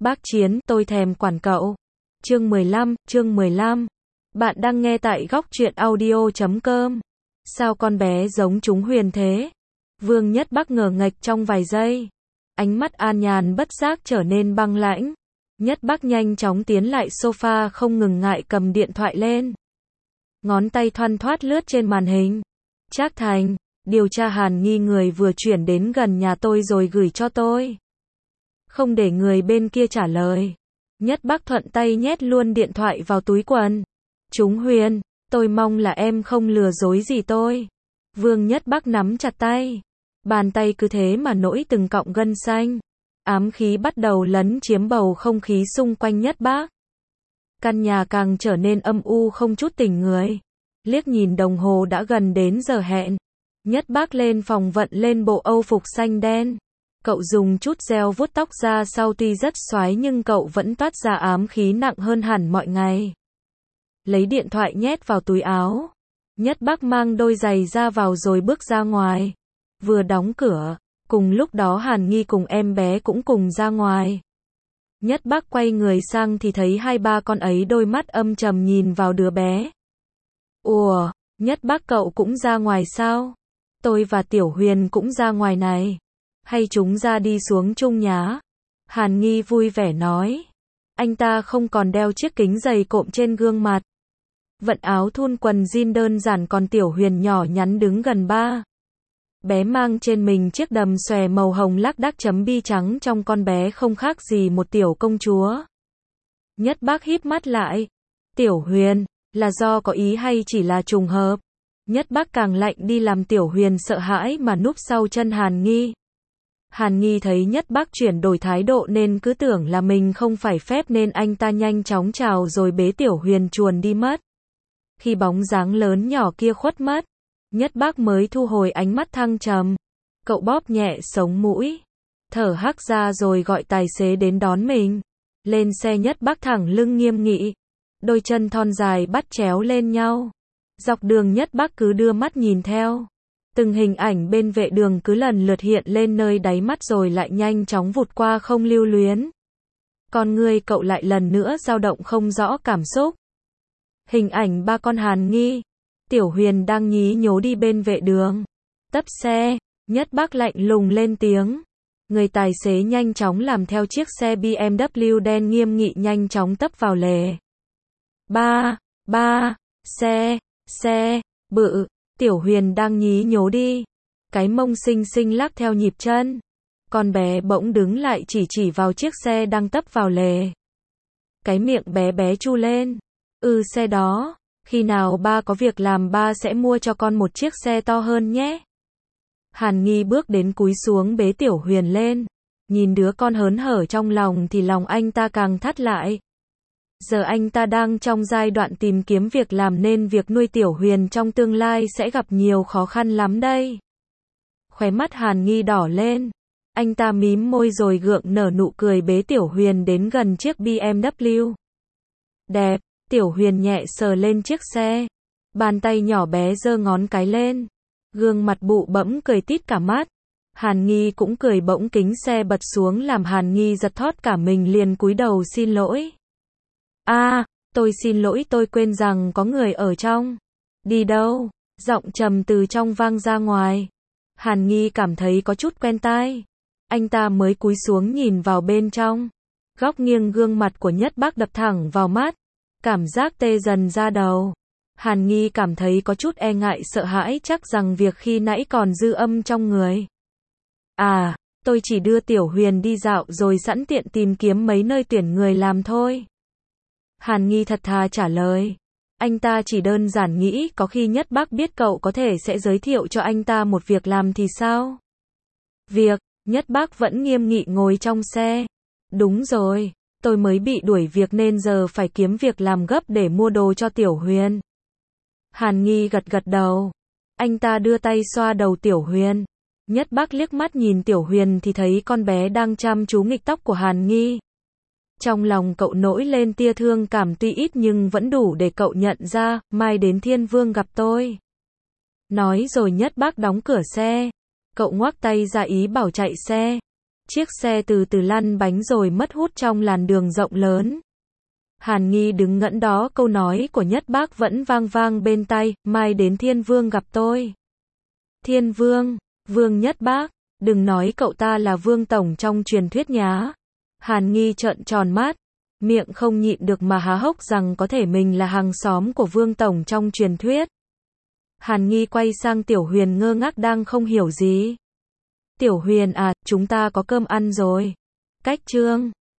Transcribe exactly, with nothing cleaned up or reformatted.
Bác Chiến, tôi thèm quản cậu. Chương mười lăm, chương mười lăm. Bạn đang nghe tại góc truyện audio chấm com. Sao con bé giống chúng Huyền thế? Vương Nhất Bắc ngờ nghệch trong vài giây. Ánh mắt An Nhàn bất giác trở nên băng lãnh. Nhất Bắc nhanh chóng tiến lại sofa không ngừng ngại cầm điện thoại lên. Ngón tay thoăn thoắt lướt trên màn hình. Trác Thành, điều tra Hàn Nghi người vừa chuyển đến gần nhà tôi rồi gửi cho tôi. Không để người bên kia trả lời. Nhất Bắc thuận tay nhét luôn điện thoại vào túi quần. Chúng Huyền, tôi mong là em không lừa dối gì tôi. Vương Nhất Bắc nắm chặt tay. Bàn tay cứ thế mà nổi từng cọng gân xanh. Ám khí bắt đầu lấn chiếm bầu không khí xung quanh Nhất Bắc. Căn nhà càng trở nên âm u không chút tình người. Liếc nhìn đồng hồ đã gần đến giờ hẹn. Nhất Bắc lên phòng vận lên bộ âu phục xanh đen. Cậu dùng chút gel vuốt tóc ra sau tuy rất xoái nhưng cậu vẫn toát ra ám khí nặng hơn hẳn mọi ngày. Lấy điện thoại nhét vào túi áo. Nhất Bắc mang đôi giày ra vào rồi bước ra ngoài. Vừa đóng cửa, cùng lúc đó Hàn Nghi cùng em bé cũng cùng ra ngoài. Nhất Bắc quay người sang thì thấy hai ba con ấy đôi mắt âm trầm nhìn vào đứa bé. Ủa, Nhất Bắc cậu cũng ra ngoài sao? Tôi và Tiểu Huyền cũng ra ngoài này. Hay chúng ra đi xuống chung nhá? Hàn Nghi vui vẻ nói. Anh ta không còn đeo chiếc kính dày cộm trên gương mặt. Vận áo thun quần jean đơn giản còn Tiểu Huyền nhỏ nhắn đứng gần ba. Bé mang trên mình chiếc đầm xòe màu hồng lác đác chấm bi trắng trong con bé không khác gì một tiểu công chúa. Nhất Bắc híp mắt lại. Tiểu Huyền, là do có ý hay chỉ là trùng hợp? Nhất Bắc càng lạnh đi làm Tiểu Huyền sợ hãi mà núp sau chân Hàn Nghi. Hàn Nghi thấy Nhất Bắc chuyển đổi thái độ nên cứ tưởng là mình không phải phép nên anh ta nhanh chóng chào rồi bế Tiểu Huyền chuồn đi mất. Khi bóng dáng lớn nhỏ kia khuất mất, Nhất Bắc mới thu hồi ánh mắt thăng trầm. Cậu bóp nhẹ sống mũi, thở hắt ra rồi gọi tài xế đến đón mình. Lên xe Nhất Bắc thẳng lưng nghiêm nghị, đôi chân thon dài bắt chéo lên nhau. Dọc đường Nhất Bắc cứ đưa mắt nhìn theo. Từng hình ảnh bên vệ đường cứ lần lượt hiện lên nơi đáy mắt rồi lại nhanh chóng vụt qua không lưu luyến. Con người cậu lại lần nữa dao động không rõ cảm xúc. Hình ảnh ba con Hàn Nghi, Tiểu Huyền đang nhí nhố đi bên vệ đường. Tấp xe, Nhất Bắc lạnh lùng lên tiếng. Người tài xế nhanh chóng làm theo chiếc xe bê em vê đen nghiêm nghị nhanh chóng tấp vào lề. Ba, ba, xe, xe, bự, Tiểu Huyền đang nhí nhố đi. Cái mông xinh xinh lắc theo nhịp chân. Con bé bỗng đứng lại chỉ chỉ vào chiếc xe đang tấp vào lề. Cái miệng bé bé chu lên. Ừ xe đó, khi nào ba có việc làm ba sẽ mua cho con một chiếc xe to hơn nhé. Hàn Nghi bước đến cúi xuống bế Tiểu Huyền lên. Nhìn đứa con hớn hở trong lòng thì lòng anh ta càng thắt lại. Giờ anh ta đang trong giai đoạn tìm kiếm việc làm nên việc nuôi Tiểu Huyền trong tương lai sẽ gặp nhiều khó khăn lắm đây. Khóe mắt Hàn Nghi đỏ lên. Anh ta mím môi rồi gượng nở nụ cười bế Tiểu Huyền đến gần chiếc bê em vê. Đẹp, Tiểu Huyền nhẹ sờ lên chiếc xe. Bàn tay nhỏ bé giơ ngón cái lên. Gương mặt bụ bẫm cười tít cả mắt. Hàn Nghi cũng cười bỗng kính xe bật xuống làm Hàn Nghi giật thót cả mình liền cúi đầu xin lỗi. A, à, tôi xin lỗi tôi quên rằng có người ở trong. Đi đâu? Giọng trầm từ trong vang ra ngoài. Hàn Nghi cảm thấy có chút quen tai. Anh ta mới cúi xuống nhìn vào bên trong. Góc nghiêng gương mặt của Nhất Bắc đập thẳng vào mắt. Cảm giác tê dần ra đầu. Hàn Nghi cảm thấy có chút e ngại sợ hãi chắc rằng việc khi nãy còn dư âm trong người. À, tôi chỉ đưa Tiểu Huyền đi dạo rồi sẵn tiện tìm kiếm mấy nơi tuyển người làm thôi. Hàn Nghi thật thà trả lời. Anh ta chỉ đơn giản nghĩ có khi Nhất Bắc biết cậu có thể sẽ giới thiệu cho anh ta một việc làm thì sao? Việc, Nhất Bắc vẫn nghiêm nghị ngồi trong xe. Đúng rồi, tôi mới bị đuổi việc nên giờ phải kiếm việc làm gấp để mua đồ cho Tiểu Huyền. Hàn Nghi gật gật đầu. Anh ta đưa tay xoa đầu Tiểu Huyền. Nhất Bắc liếc mắt nhìn Tiểu Huyền thì thấy con bé đang chăm chú nghịch tóc của Hàn Nghi. Trong lòng cậu nổi lên tia thương cảm tuy ít nhưng vẫn đủ để cậu nhận ra, mai đến Thiên Vương gặp tôi. Nói rồi Nhất Bắc đóng cửa xe. Cậu ngoắc tay ra ý bảo chạy xe. Chiếc xe từ từ lăn bánh rồi mất hút trong làn đường rộng lớn. Hàn Nghi đứng ngẩn đó, câu nói của Nhất Bác vẫn vang vang bên tai, mai đến Thiên Vương gặp tôi. Thiên Vương, Vương Nhất Bác, đừng nói cậu ta là Vương Tổng trong truyền thuyết nhá. Hàn Nghi trợn tròn mắt, miệng không nhịn được mà há hốc rằng có thể mình là hàng xóm của Vương Tổng trong truyền thuyết. Hàn Nghi quay sang Tiểu Huyền ngơ ngác đang không hiểu gì. Tiểu Huyền à, chúng ta có cơm ăn rồi. Cách chương